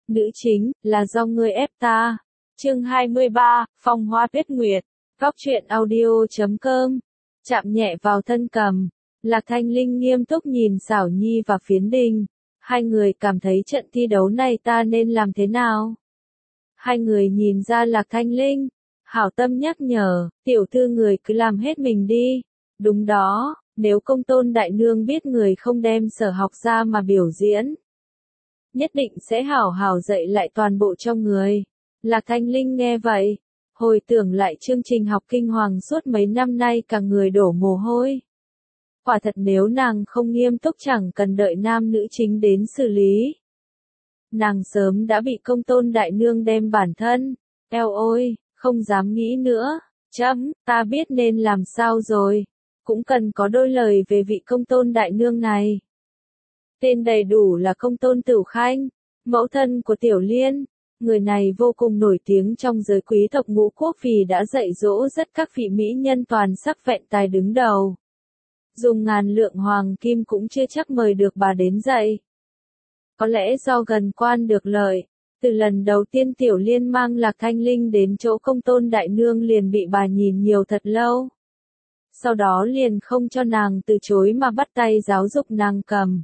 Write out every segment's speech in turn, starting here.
Nữ chính, là do ngươi ép ta. Chương 23, Phong Hoa Tuyết Nguyệt. Góc truyện audio.com. Chạm nhẹ vào thân cầm. Lạc Thanh Linh nghiêm túc nhìn Xảo Nhi và Phiến Đình. Hai người cảm thấy trận thi đấu này ta nên làm thế nào? Hai người nhìn ra Lạc Thanh Linh. Hảo tâm nhắc nhở, tiểu thư người cứ làm hết mình đi. Đúng đó, nếu Công Tôn đại nương biết người không đem sở học ra mà biểu diễn, nhất định sẽ hảo hảo dạy lại toàn bộ cho người. Lạc Thanh Linh nghe vậy, hồi tưởng lại chương trình học kinh hoàng suốt mấy năm nay cả người đổ mồ hôi. Quả thật nếu nàng không nghiêm túc chẳng cần đợi nam nữ chính đến xử lý, nàng sớm đã bị Công Tôn đại nương đem bản thân. Eo ôi, không dám nghĩ nữa. Ta biết nên làm sao rồi. Cũng cần có đôi lời về vị Công Tôn đại nương này. Tên đầy đủ là Công Tôn Tửu Khanh, mẫu thân của Tiểu Liên. Người này vô cùng nổi tiếng trong giới quý tộc Ngũ Quốc vì đã dạy dỗ rất các vị mỹ nhân toàn sắc vẹn tài đứng đầu. Dùng ngàn lượng hoàng kim cũng chưa chắc mời được bà đến dạy. Có lẽ do gần quan được lợi, từ lần đầu tiên Tiểu Liên mang Lạc Thanh Linh đến chỗ Công Tôn đại nương liền bị bà nhìn nhiều thật lâu. Sau đó liền không cho nàng từ chối mà bắt tay giáo dục nàng cầm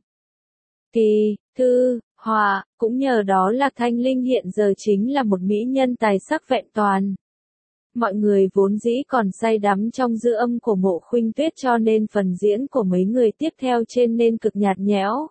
kỳ, thư, họa, cũng nhờ đó Lạc Thanh Linh hiện giờ chính là một mỹ nhân tài sắc vẹn toàn. Mọi người vốn dĩ còn say đắm trong dư âm của Mộ Khuynh Tuyết cho nên phần diễn của mấy người tiếp theo trên nên cực nhạt nhẽo.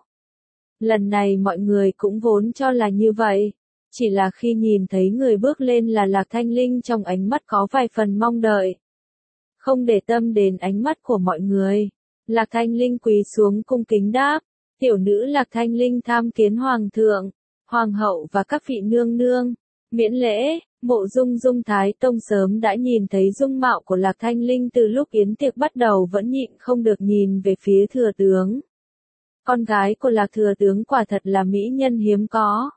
Lần này mọi người cũng vốn cho là như vậy. Chỉ là khi nhìn thấy người bước lên là Lạc Thanh Linh trong ánh mắt có vài phần mong đợi. Không để tâm đến ánh mắt của mọi người, Lạc Thanh Linh quỳ xuống cung kính đáp, tiểu nữ Lạc Thanh Linh tham kiến hoàng thượng, hoàng hậu và các vị nương nương, miễn lễ. Mộ Dung Dung Thái Tông sớm đã nhìn thấy dung mạo của Lạc Thanh Linh từ lúc yến tiệc bắt đầu vẫn nhịn không được nhìn về phía thừa tướng. Con gái của Lạc thừa tướng quả thật là mỹ nhân hiếm có.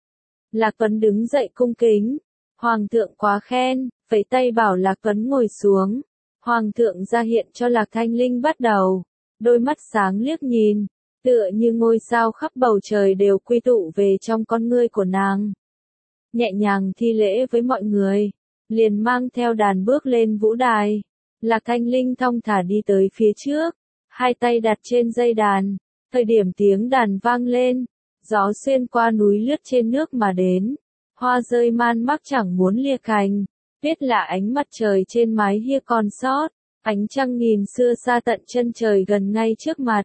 Lạc Tuấn đứng dậy cung kính, hoàng thượng quá khen, vẫy tay bảo Lạc Tuấn ngồi xuống. Hoàng thượng ra hiện cho Lạc Thanh Linh bắt đầu, đôi mắt sáng liếc nhìn, tựa như ngôi sao khắp bầu trời đều quy tụ về trong con ngươi của nàng. Nhẹ nhàng thi lễ với mọi người, liền mang theo đàn bước lên vũ đài. Lạc Thanh Linh thong thả đi tới phía trước, hai tay đặt trên dây đàn, thời điểm tiếng đàn vang lên, gió xuyên qua núi lướt trên nước mà đến, hoa rơi man mác chẳng muốn lìa cành. Biết là ánh mặt trời trên mái hia còn sót, ánh trăng nghìn xưa xa tận chân trời gần ngay trước mặt.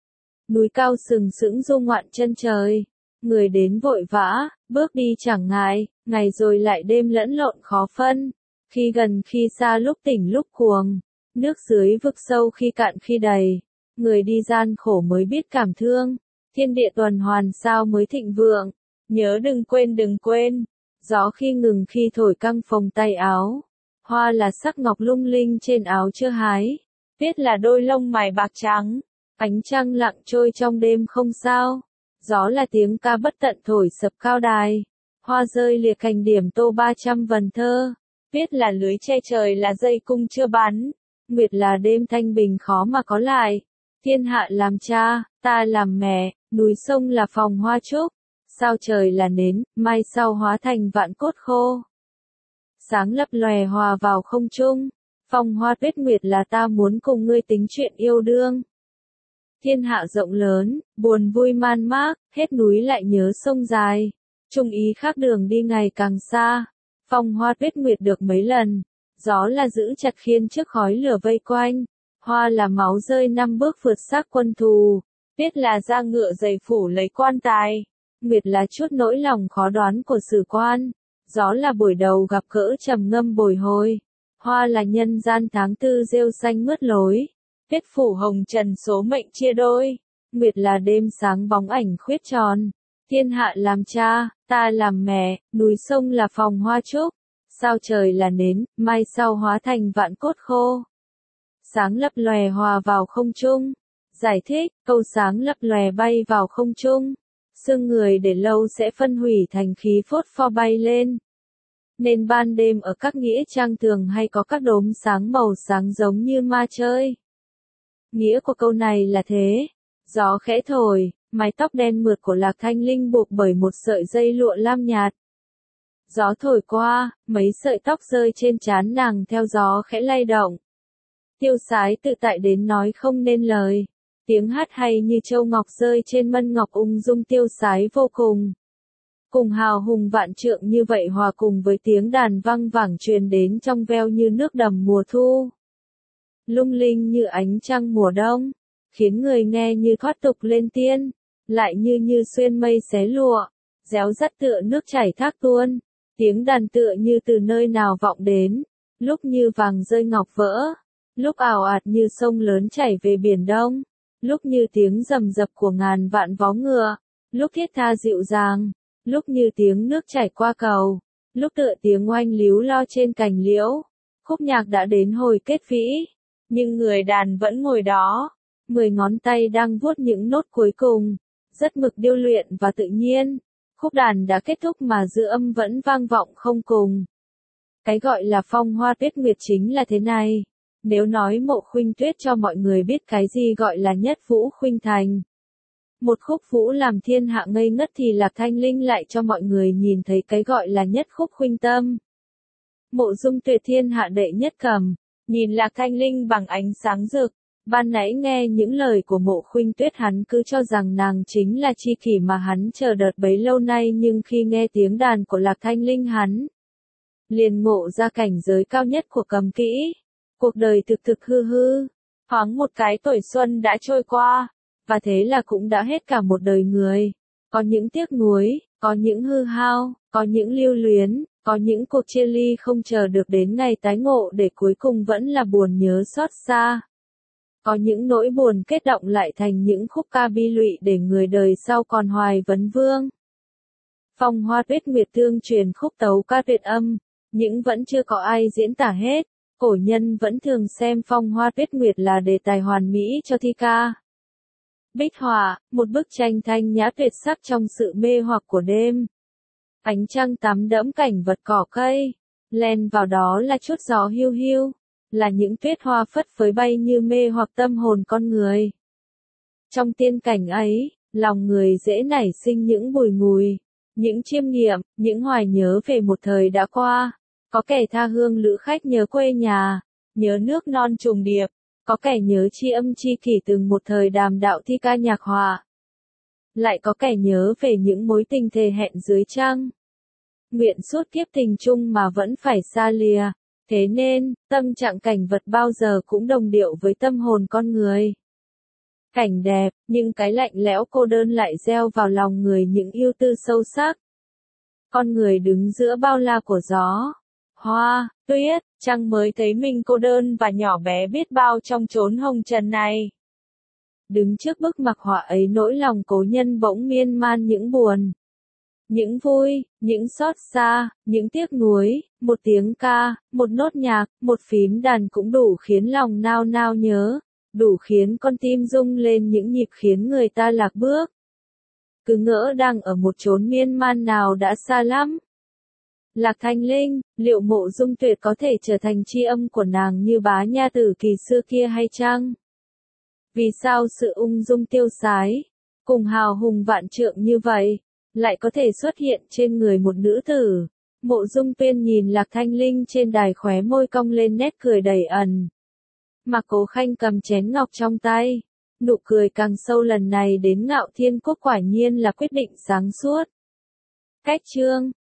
Núi cao sừng sững du ngoạn chân trời, người đến vội vã, bước đi chẳng ngại, ngày rồi lại đêm lẫn lộn khó phân, khi gần khi xa lúc tỉnh lúc cuồng, nước dưới vực sâu khi cạn khi đầy, người đi gian khổ mới biết cảm thương, thiên địa tuần hoàn sao mới thịnh vượng, nhớ đừng quên. Gió khi ngừng khi thổi căng phồng tay áo. Hoa là sắc ngọc lung linh trên áo chưa hái. Viết là đôi lông mày bạc trắng. Ánh trăng lặng trôi trong đêm không sao. Gió là tiếng ca bất tận thổi sập cao đài. Hoa rơi lìa cành điểm tô 300 vần thơ. Viết là lưới che trời là dây cung chưa bắn. Nguyệt là đêm thanh bình khó mà có lại. Thiên hạ làm cha, ta làm mẹ, núi sông là phòng hoa trúc. Sao trời là nến, mai sau hóa thành vạn cốt khô. Sáng lấp lòe hòa vào không trung, Phong Hoa Tuyết Nguyệt là ta muốn cùng ngươi tính chuyện yêu đương. Thiên hạ rộng lớn, buồn vui man mác, hết núi lại nhớ sông dài. Chung ý khác đường đi ngày càng xa. Phong Hoa Tuyết Nguyệt được mấy lần, gió là giữ chặt khiên trước khói lửa vây quanh. Hoa là máu rơi 5 bước vượt xác quân thù. Tuyết là da ngựa dày phủ lấy quan tài. Nguyệt là chút nỗi lòng khó đoán của sử quan, gió là buổi đầu gặp gỡ trầm ngâm bồi hồi, hoa là nhân gian tháng tư rêu xanh mướt lối, tuyết phủ hồng trần số mệnh chia đôi, nguyệt là đêm sáng bóng ảnh khuyết tròn, thiên hạ làm cha, ta làm mẹ, núi sông là phòng hoa trúc, sao trời là nến, mai sau hóa thành vạn cốt khô. Sáng lấp lòe hòa vào không trung. Giải thích, câu sáng lấp lòe bay vào không trung. Xương người để lâu sẽ phân hủy thành khí phốt pho bay lên. Nên ban đêm ở các nghĩa trang thường hay có các đốm sáng màu sáng giống như ma chơi. Nghĩa của câu này là thế. Gió khẽ thổi, Mái tóc đen mượt của Lạc Thanh Linh buộc bởi một sợi dây lụa lam nhạt. Gió thổi qua, mấy sợi tóc rơi trên trán nàng theo gió khẽ lay động. Tiêu Sái tự tại đến nói không nên lời. Tiếng hát hay như châu ngọc rơi trên mân ngọc ung dung Tiêu Sái vô cùng. Cùng hào hùng vạn trượng như vậy hòa cùng với tiếng đàn vang vẳng truyền đến trong veo như nước đầm mùa thu. Lung linh như ánh trăng mùa đông, khiến người nghe như thoát tục lên tiên, lại như xuyên mây xé lụa, réo rắt tựa nước chảy thác tuôn, tiếng đàn tựa như từ nơi nào vọng đến, lúc như vàng rơi ngọc vỡ, lúc ào ạt như sông lớn chảy về biển đông, lúc như tiếng rầm rập của ngàn vạn vó ngựa, lúc thiết tha dịu dàng, lúc như tiếng nước chảy qua cầu, lúc tựa tiếng oanh líu lo trên cành liễu. Khúc nhạc đã đến hồi kết vĩ, nhưng người đàn vẫn ngồi đó, 10 ngón tay đang vuốt những nốt cuối cùng, rất mực điêu luyện và tự nhiên. Khúc đàn đã kết thúc mà dư âm vẫn vang vọng không cùng. Cái gọi là phong hoa tuyết nguyệt chính là thế này. Nếu nói Mộ Khuynh Tuyết cho mọi người biết cái gì gọi là nhất vũ khuynh thành, một khúc vũ làm thiên hạ ngây ngất, thì Lạc Thanh Linh lại cho mọi người nhìn thấy cái gọi là nhất khúc khuynh tâm. Mộ Dung Tuyệt thiên hạ đệ nhất cầm, nhìn Lạc Thanh Linh bằng ánh sáng rực. Ban nãy nghe những lời của Mộ Khuynh Tuyết hắn cứ cho rằng nàng chính là tri kỷ mà hắn chờ đợi bấy lâu nay, nhưng khi nghe tiếng đàn của Lạc Thanh Linh hắn liền ngộ ra cảnh giới cao nhất của cầm kỹ. Cuộc đời thực hư, thoáng một cái tuổi xuân đã trôi qua, và thế là cũng đã hết cả một đời người. Có những tiếc nuối, có những hư hao, có những lưu luyến, có những cuộc chia ly không chờ được đến ngày tái ngộ để cuối cùng vẫn là buồn nhớ xót xa. Có những nỗi buồn kết động lại thành những khúc ca bi lụy để người đời sau còn hoài vấn vương. Phong hoa tuyết nguyệt tương truyền khúc tấu ca tuyệt âm, nhưng vẫn chưa có ai diễn tả hết. Cổ nhân vẫn thường xem phong hoa tuyết nguyệt là đề tài hoàn mỹ cho thi ca. Bích họa, một bức tranh thanh nhã tuyệt sắc trong sự mê hoặc của đêm. Ánh trăng tắm đẫm cảnh vật cỏ cây, len vào đó là chút gió hiu hiu, là những tuyết hoa phất phới bay như mê hoặc tâm hồn con người. Trong tiên cảnh ấy, lòng người dễ nảy sinh những bùi ngùi, những chiêm nghiệm, những hoài nhớ về một thời đã qua. Có kẻ tha hương lữ khách nhớ quê nhà, nhớ nước non trùng điệp, có kẻ nhớ tri âm tri kỷ từng một thời đàm đạo thi ca nhạc họa. Lại có kẻ nhớ về những mối tình thề hẹn dưới trăng. Nguyện suốt kiếp tình chung mà vẫn phải xa lìa, thế nên, tâm trạng cảnh vật bao giờ cũng đồng điệu với tâm hồn con người. Cảnh đẹp, nhưng cái lạnh lẽo cô đơn lại gieo vào lòng người những ưu tư sâu sắc. Con người đứng giữa bao la của gió, hoa, tuyết, chăng mới thấy mình cô đơn và nhỏ bé biết bao trong chốn hồng trần này. Đứng trước bức mặc họa ấy, nỗi lòng cố nhân bỗng miên man những buồn, những vui, những xót xa, những tiếc nuối. Một tiếng ca, một nốt nhạc, một phím đàn cũng đủ khiến lòng nao nao nhớ, đủ khiến con tim rung lên những nhịp khiến người ta lạc bước. Cứ ngỡ đang ở một chốn miên man nào đã xa lắm. Lạc Thanh Linh, liệu Mộ Dung Tuyệt có thể trở thành tri âm của nàng như bá nha tử kỳ xưa kia hay chăng? Vì sao sự ung dung tiêu sái, cùng hào hùng vạn trượng như vậy, lại có thể xuất hiện trên người một nữ tử? Mộ Dung Tuyên nhìn Lạc Thanh Linh trên đài, khóe môi cong lên nét cười đầy ẩn. Mà Cố Khanh cầm chén ngọc trong tay, nụ cười càng sâu. Lần này đến Ngạo Thiên Quốc quả nhiên là quyết định sáng suốt. Cách chương